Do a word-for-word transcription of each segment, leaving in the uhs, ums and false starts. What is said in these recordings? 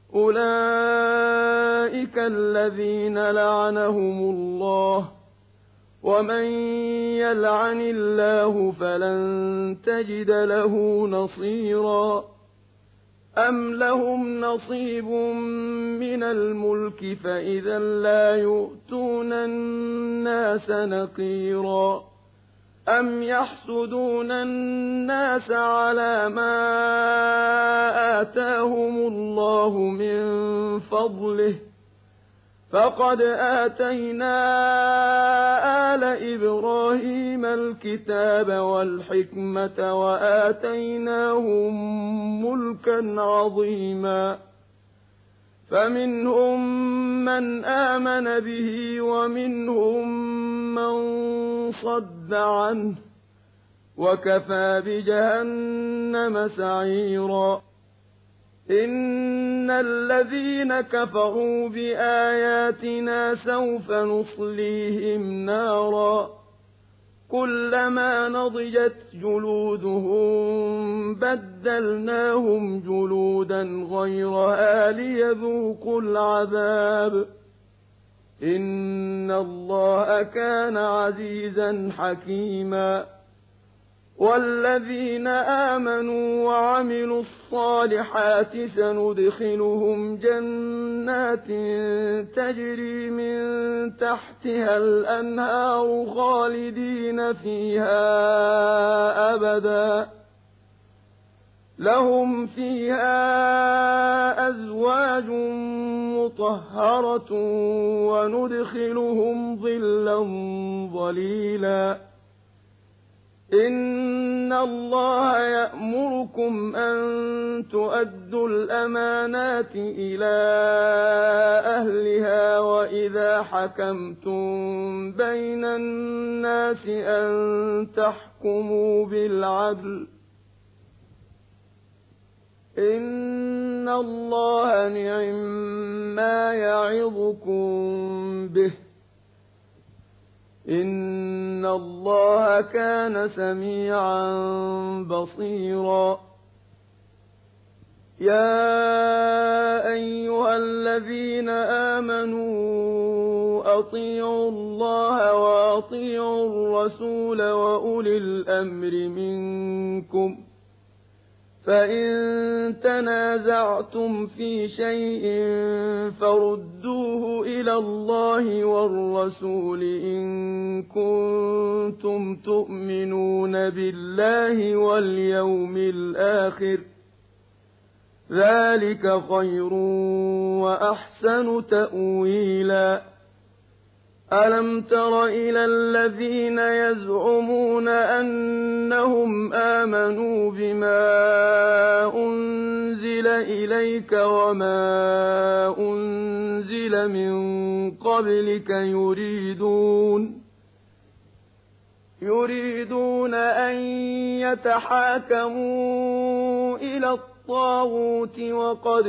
أولئك الذين لعنهم الله، ومن يلعن الله فلن تجد له نصيرا. أم لهم نصيب من الملك فإذا لا يؤتون الناس نقيرا. أم يحسدون الناس على ما آتاهم الله من فضله، فقد آتينا آل إبراهيم الكتاب والحكمة وآتيناهم ملكا عظيما. فمنهم من آمن به ومنهم من صد عنه، وكفى بجهنم سعيرا. إن الذين كفروا بآياتنا سوف نصليهم نارا، كلما نضجت جلودهم بدلناهم جلودا غيرها ليذوقوا العذاب، إن الله كان عزيزا حكيما. والذين آمنوا وعملوا الصالحات سندخلهم جنات تجري من تحتها الأنهار خالدين فيها أبدا، لهم فيها أزواج مطهرة وندخلهم ظلا ظليلا. إن الله يأمركم أن تؤدوا الأمانات إلى أهلها وإذا حكمتم بين الناس أن تحكموا بالعدل، إن الله نعما يعظكم به، إن الله كان سميعا بصيرا. يا أيها الذين آمنوا أطيعوا الله وأطيعوا الرسول وأولي الأمر منكم، فإن تنازعتم في شيء فردوه إلى الله والرسول إن كنتم تؤمنون بالله واليوم الآخر، ذلك خير وأحسن تأويلا. ألم تر إلى الذين يزعمون أنهم آمنوا بما أنزل إليك وما أنزل من قبلك يريدون يريدون أن يتحاكموا إلى الطاغوت وقد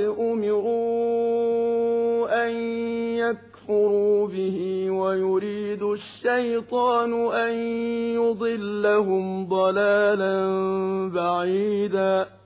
أمروا أن يكفروا به ويريد الشيطان أن يضلهم ضلالا بعيدا.